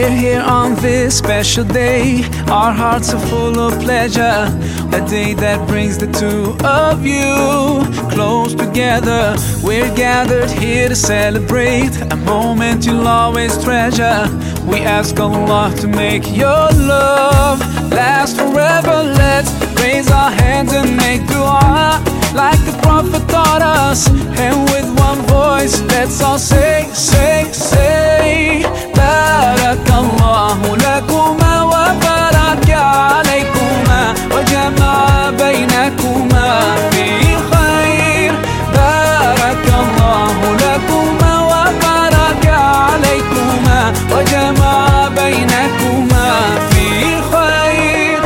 We're here on this special day. Our hearts are full of pleasure. A day that brings the two of you close together. We're gathered here to celebrate a moment you'll always treasure. We ask Allah to make your love last forever. Let's raise our hands and make dua like the Prophet taught us. And with one voice, let's all say, Barakallahu lakuma wa baraka alaykuma wa jama'a baynakuma fi khair. Barakallahu lakuma wa baraka alaykuma wa jama'a baynakuma fi khair.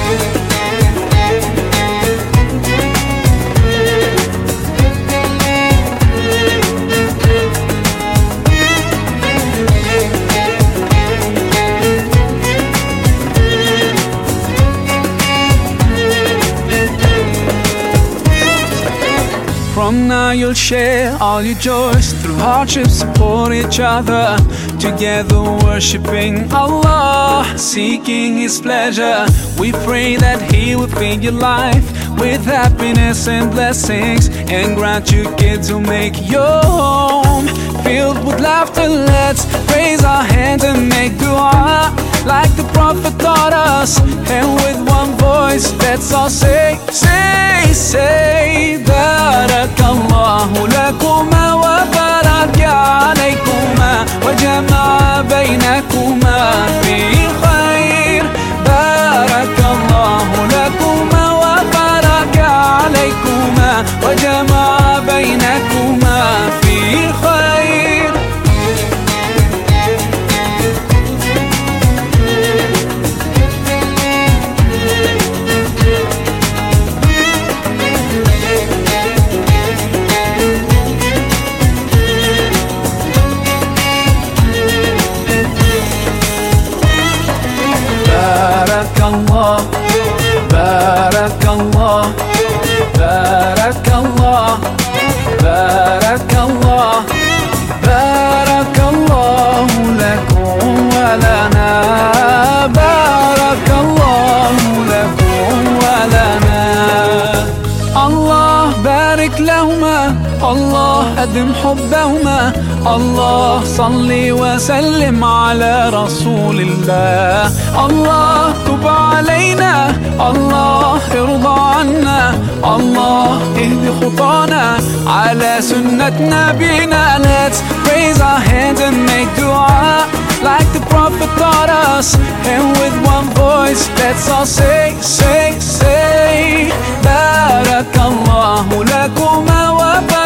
From now you'll share all your joys. Through hardships support each other. Together worshipping Allah, seeking His pleasure. We pray that He will fill your life with happiness and blessings, and grant you kids who make your home filled with laughter. Let's raise our hands and make dua like the Prophet taught us. And with one voice, let's all say, Barakallahu lakuma wa baraka alaykuma wa jama'a baynakuma fi khair. Barakallahu lakuma wa baraka alaykuma wa jama'a baynakuma fi khair. Barakallah, Barakallah, Barakallah, Barakallah, Barakallahu lakum wa lana. Barakallahu lakum wa lana. Allah barik lahuma, Allah adim hubbahuma. Allah salli wa sallim ala rasulillah. Allah tub alayna, Allah irda anna. Allah ihdi khutana ala sunnat nabina. Let's raise our hands and make dua like the Prophet taught us. And with one voice, let's all say, Barakallahu lakuma wa